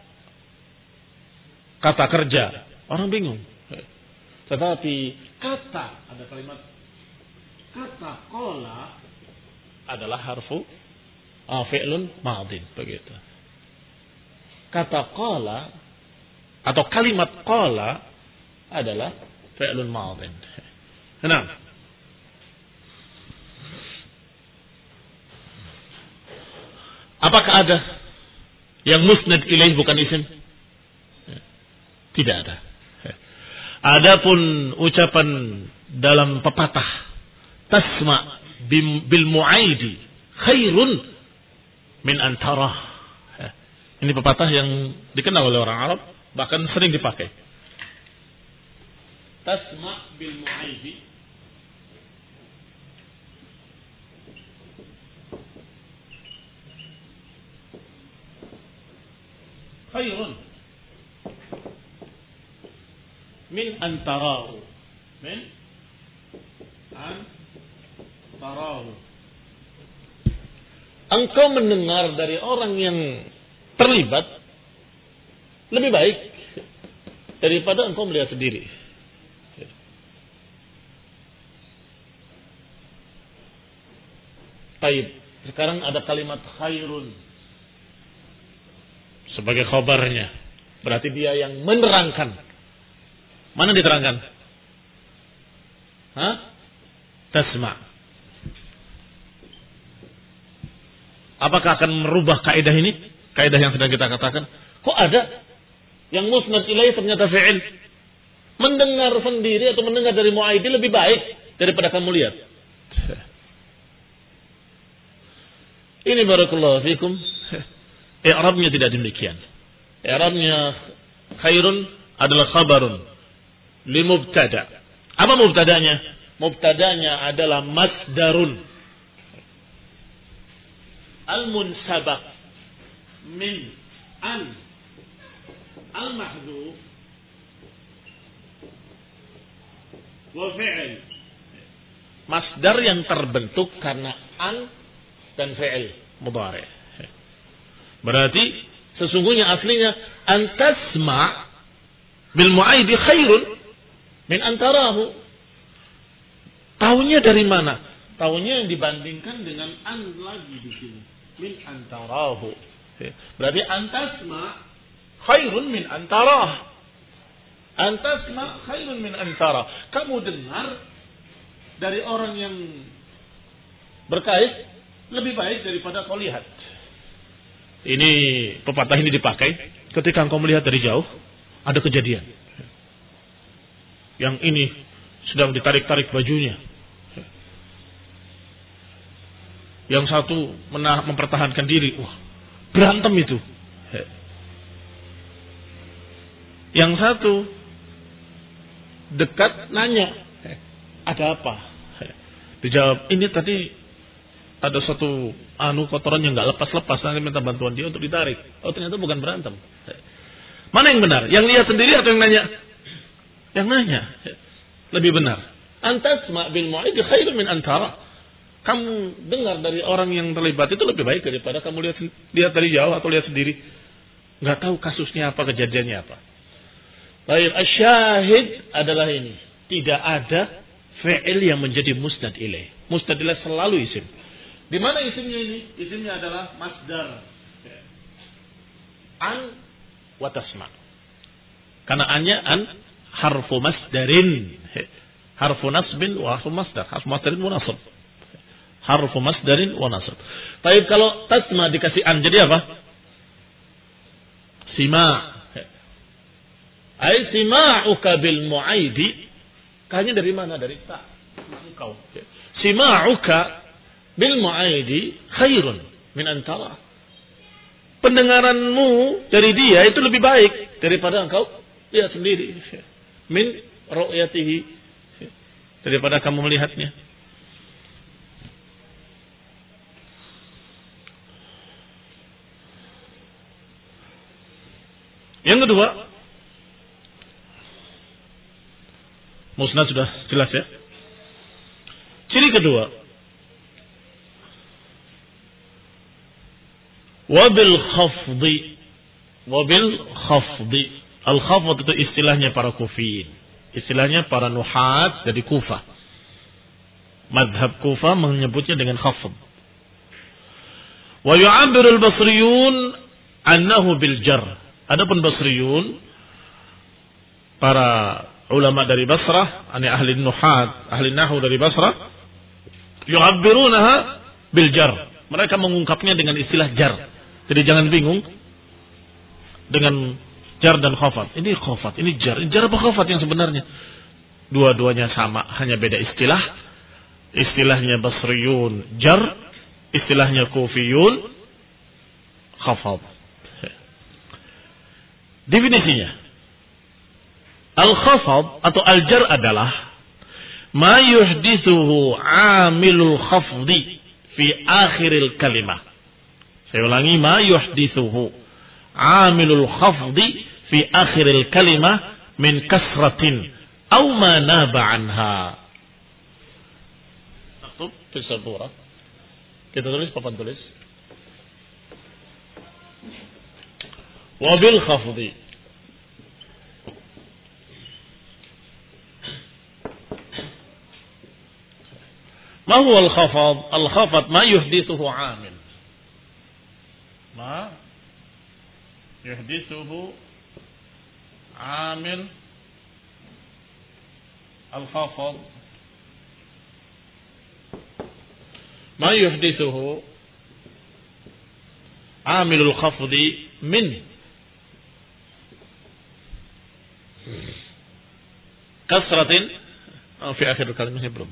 kata kerja. Orang bingung. Tetapi kata, ada kalimat kata qala adalah harfu uh, fi'lun madin, begitu. Kata qala atau kalimat qala adalah fi'lun madin. Nah, apakah ada yang musnad ilaih bukan isim? Tidak ada. Adapun ucapan dalam pepatah tasma bil mu'aidi khairun min antarah. Ini pepatah yang dikenal oleh orang Arab, bahkan sering dipakai. Tasma bil mu'aidi khairun min antarahu. Min antarahu. Engkau mendengar dari orang yang terlibat lebih baik daripada engkau melihat sendiri. Baik, sekarang ada kalimat khairun sebagai khabarnya. Berarti dia yang menerangkan. Mana diterangkan? Hah? Tasma'. Apakah akan merubah kaidah ini? Kaidah yang sedang kita katakan. Kok ada yang musnad ilaih ternyata fi'il? Mendengar sendiri atau mendengar dari mu'aidi lebih baik daripada kamu lihat. Ini barakallahu fikum. I'rabnya tidak demikian. I'rabnya khairun adalah khabarun li mubtada. Apa mubtadanya? Mubtadanya adalah masdarun al-munsabaq min an al-mahdhuf wa fi'il. Masdar yang terbentuk karena an dan fi'il mudhari'. Berarti sesungguhnya aslinya antasma' bil mu'aidi khairun min antarahu. Taunya dari mana? Taunya yang dibandingkan dengan an lagi di sini. Min antarahu. Berarti antasma' khairun min antarah. Antasma' khairun min antara. Kamu dengar dari orang yang berkait lebih baik daripada kau lihat. Ini pepatah ini dipakai ketika engkau melihat dari jauh ada kejadian. Yang ini sedang ditarik-tarik bajunya. Yang satu menah, mempertahankan diri. Wah, berantem itu. Yang satu dekat nanya, ada apa? Dijawab, ini tadi ada satu anu kotoran yang nggak lepas-lepas, nanti minta bantuan dia untuk ditarik. Oh, ternyata bukan berantem. Mana yang benar? Yang lihat sendiri atau yang nanya? Yang nanya lebih benar. Antasma' bil mu'aidi khairun min antara. Kamu dengar dari orang yang terlibat itu lebih baik daripada kamu lihat lihat dari jauh atau lihat sendiri. Nggak tahu kasusnya apa, kejadiannya apa. Baik, asyahid adalah ini. Tidak ada fi'il yang menjadi musnad ilaih. Musnad ilaih selalu isim. Di mana isimnya ini? Isimnya adalah masdar. An wa tasma. Karena annya an harfu masdarin. Harfu nasbin wa harfu masdar. Harfu masdarin wa nasab. Harfu masdarin wa nasab. Baik, kalau tasma dikasih an jadi apa? Sima. Ai sima'uka bil mu'aidi. Kayaknya dari mana? Dari ta. Engkau. Sima'uka bil mu'aidi khairun min antara. Pendengaranmu dari dia itu lebih baik daripada engkau lihat sendiri. Min ru'yatihi, daripada kamu melihatnya. Yang kedua, musnad sudah jelas ya. Ciri kedua, wabil khafdi, wabil khafdi. Al khafd itu istilahnya para kufiin, istilahnya para nuhat dari Kufah. Madhab Kufah menyebutnya dengan khafd. Wa yu'abbiru al-Basriyun annahu bil jar. Adapun Basriyun, para ulama dari Basrah, ani ahli nuhat, ahli nahwu dari Basrah, yu'abbirunaha bil jar. Mereka mengungkapnya dengan istilah jar. Jadi jangan bingung dengan jar dan khafat. Ini khafat, ini jar. Ini jar apa khafat yang sebenarnya? Dua-duanya sama, hanya beda istilah. Istilahnya Basriyun jar, istilahnya Kufiyun khafat. Definisinya, al-khafad atau al-jar adalah ma yuhdithuhu amilul khafdi fi akhiril kalimah. Saya ulangi, ma yuhdithuhu, amilul khafdi fi akhiril kalimah min kasratin aw ma naba anha. Maktub fi sabura. Kita tulis papan tulis. Wa bil khafdi. Ma huwa al-khafad? Al-khafad ma yuhdithuhu 'amil. Ma yuhdithuhu 'amil al-khafad. Ma yuhdithuhu 'amilul khafdi min kasratin oh, fi akhir kalimah belum.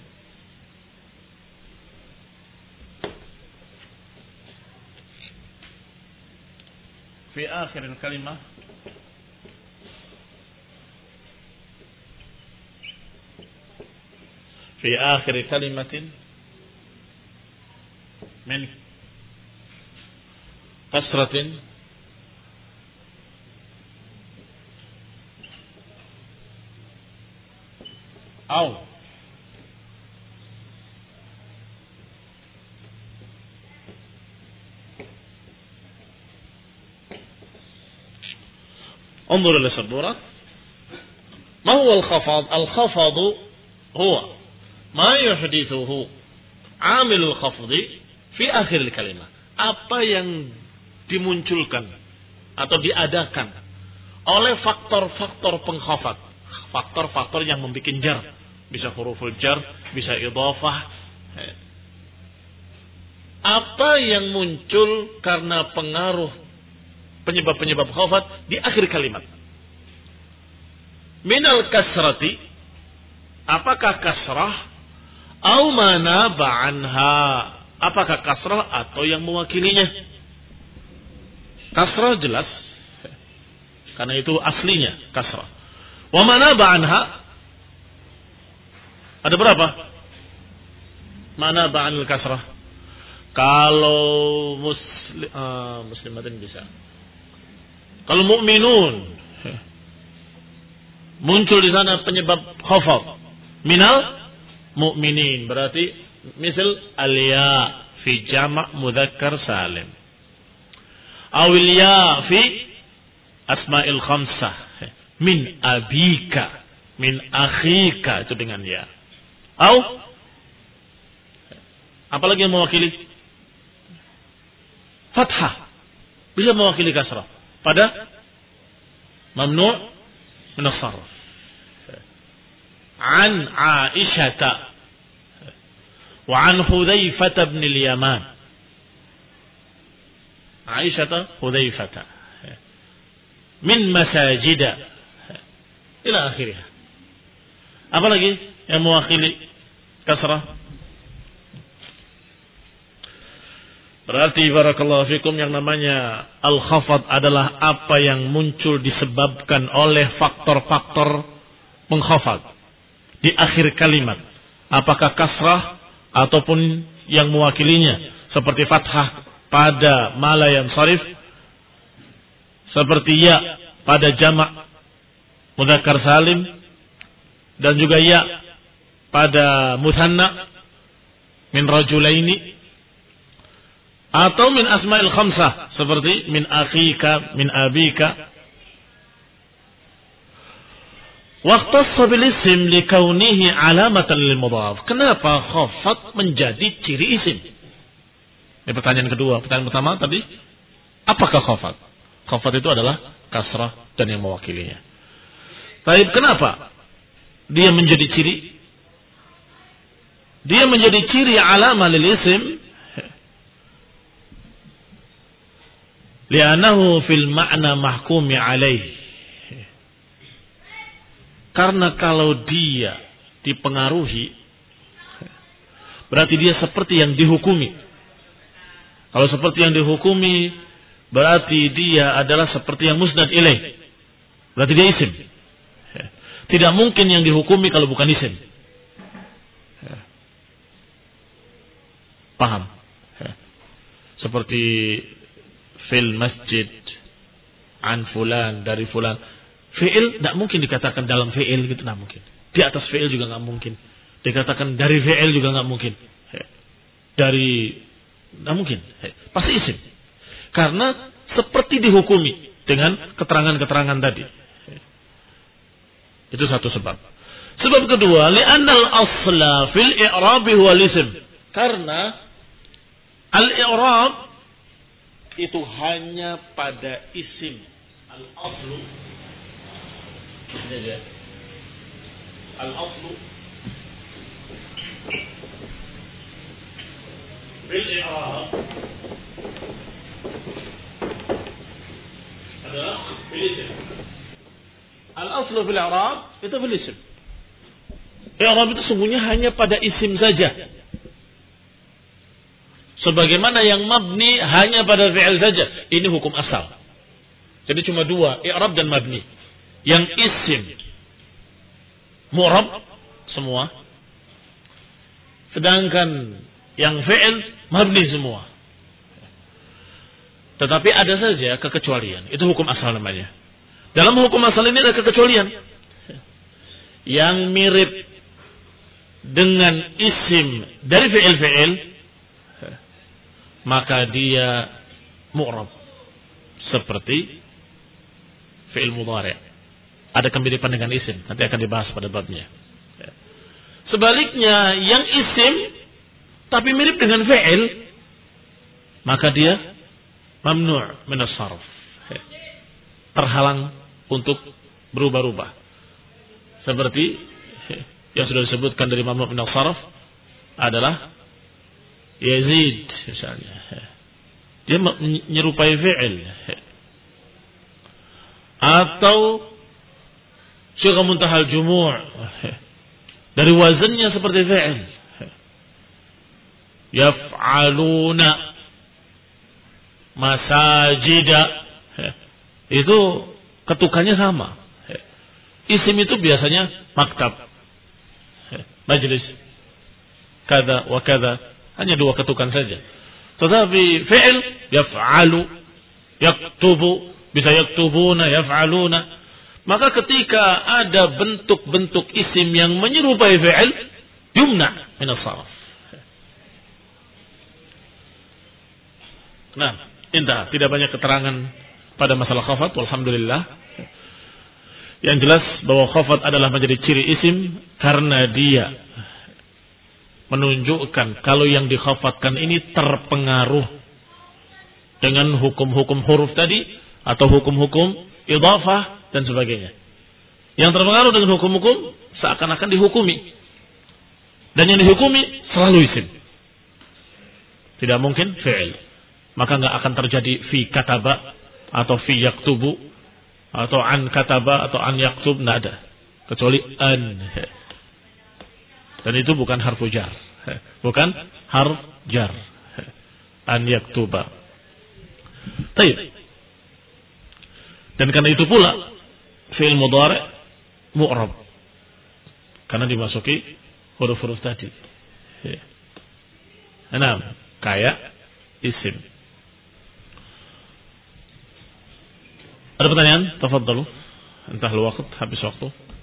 في آخر الكلمة في آخر كلمة من كسرة أو انظر إلى السبورة. ما هو الخفض؟ الخفض هو ما يحدثه عامل الخفض في آخر الكلمة. Apa yang dimunculkan atau diadakan oleh faktor-faktor pengkhafad, faktor-faktor yang membuat jar, bisa huruful jar, bisa idhafah. Apa yang muncul karena pengaruh penyebab-penyebab khafat di akhir kalimat. Minal kasrati, apakah kasrah? Au mana ba'anha, apakah kasrah atau yang mewakilinya? Kasrah jelas, karena itu aslinya kasrah. Wa mana ba'anha, ada berapa? Mana ba'anil kasrah? Kalau muslim, uh, muslimatin bisa. Kalau mukminun muncul di sana penyebab khafad minal mukminin, berarti misal al-ya fi jama' mudzakkar salim, awil ya fi asma'il khamsah, min abika, min akhika, itu dengan ya. Au apalagi yang mewakili fathah, bisa mewakili kasrah pada mamnu' min as-sarf. An Aisyah wa an Hudzaifah bin al-Yaman. Aisyah, Hudzaifah. Min masajid ila akhirih. Apa lagi yang mewakili kasrah? Berarti barakallahu fikum yang namanya al-khafad adalah apa yang muncul disebabkan oleh faktor-faktor pengkhafad di akhir kalimat. Apakah kasrah ataupun yang mewakilinya seperti fathah pada mala yang sharif, seperti ya pada jamak mudzakkar salim, dan juga ya pada mutsanna min rajulaini, atau min asma'il khamsah seperti min akhika, min abika. Waqtassa bil ism li kaunihi alamatan lil mudhaf. Kenapa khafat menjadi ciri isim? Ini pertanyaan kedua. Pertanyaan pertama tadi, apakah khafat? Khafat itu adalah kasrah dan yang mewakilinya. Tapi kenapa dia menjadi ciri? Dia menjadi ciri alamah lil isim li'annahu fil ma'na mahkumi alaih. Karena kalau dia dipengaruhi, berarti dia seperti yang dihukumi. Kalau seperti yang dihukumi, berarti dia adalah seperti yang musnad ilaih. Berarti dia isim. Tidak mungkin yang dihukumi kalau bukan isim. Paham? Seperti fil masjid, an fulan, dari fulan. Fi'il tidak mungkin dikatakan dalam fi'il gitu, tidak mungkin. Di atas fi'il juga nggak mungkin. Dikatakan dari fi'il juga nggak mungkin. Dari, nggak mungkin. Pasti isim. Karena seperti dihukumi dengan keterangan-keterangan tadi. Itu satu sebab. Sebab kedua, li'annal asla fil i'rabi huwa al-ism. Karena al-i'rab itu hanya pada isim. Al-aslu. Ini dia. Al-aslu fil i'rab adalah fil isim. Al-aslu fil i'rab itu fil isim. I'rab itu sungguhnya hanya pada isim saja. Sebagaimana yang mabni hanya pada fi'il saja. Ini hukum asal. Jadi cuma dua, i'rab dan mabni. Yang isim mu'rab semua. Sedangkan yang fi'il mabni semua. Tetapi ada saja kekecualian. Itu hukum asal namanya. Dalam hukum asal ini ada kekecualian. Yang mirip dengan isim dari fi'il-fi'il, maka dia mu'rab. Seperti fi'il mudhari'. Ada kemiripan dengan isim. Nanti akan dibahas pada babnya. Sebaliknya, yang isim tapi mirip dengan fi'il, maka dia mamnu' min as-sarf. Terhalang untuk berubah-ubah. Seperti yang sudah disebutkan dari mamnu' min as-sarf adalah Yazid misalnya. Dia menyerupai fi'il. Atau syugha muntahal jumu' dari wazannya seperti fi'il. Yaf'aluna masajida. Itu ketukannya sama. Isim itu biasanya maktab, majlis, kada wa kada. Hanya dua ketukan saja. Tetapi fi'il yaf'alu, yaktubu, bisa yaktubuna, yaf'aluna. Maka ketika ada bentuk-bentuk isim yang menyerupai fi'il, yumna' min as-sarf. Nah, indah, tidak banyak keterangan pada masalah khafat, walhamdulillah. Yang jelas bahwa khafat adalah menjadi ciri isim karena dia menunjukkan kalau yang dikhafatkan ini terpengaruh dengan hukum-hukum huruf tadi atau hukum-hukum idhafah dan sebagainya. Yang terpengaruh dengan hukum-hukum seakan-akan dihukumi. Dan yang dihukumi selalu isim. Tidak mungkin fi'il. Maka enggak akan terjadi fi kataba atau fi yaktubu atau an kataba atau an yaktub, enggak ada. Kecuali an. Dan itu bukan harfu jar. Bukan harf jar. An yaktuba. Baik. Dan karena itu pula fi'il mudhari' mu'rab. Karena dimasuki huruf-huruf tadi. Enam. Kayak isim. Ada pertanyaan? Tafadhalu. Entah lu waktu, habis waktu.